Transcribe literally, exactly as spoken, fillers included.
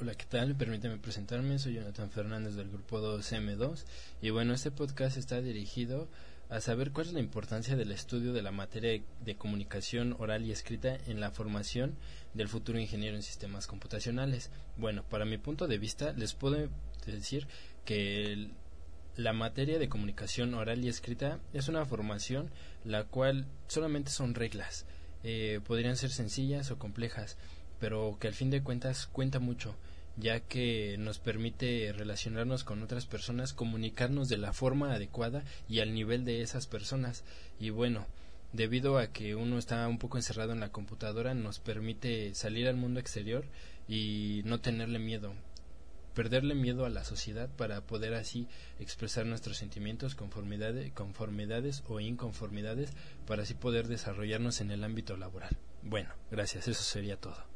Hola, ¿qué tal? Permíteme presentarme, soy Jonathan Fernández del grupo dos eme dos y bueno, este podcast está dirigido a saber cuál es la importancia del estudio de la materia de, de comunicación oral y escrita en la formación del futuro ingeniero en sistemas computacionales. Bueno, para mi punto de vista les puedo decir que el, la materia de comunicación oral y escrita es una formación la cual solamente son reglas, eh, podrían ser sencillas o complejas, pero que al fin de cuentas cuenta mucho, ya que nos permite relacionarnos con otras personas, comunicarnos de la forma adecuada y al nivel de esas personas. Y bueno, debido a que uno está un poco encerrado en la computadora, nos permite salir al mundo exterior y no tenerle miedo, perderle miedo a la sociedad para poder así expresar nuestros sentimientos, conformidades, conformidades o inconformidades, para así poder desarrollarnos en el ámbito laboral. Bueno, gracias, eso sería todo.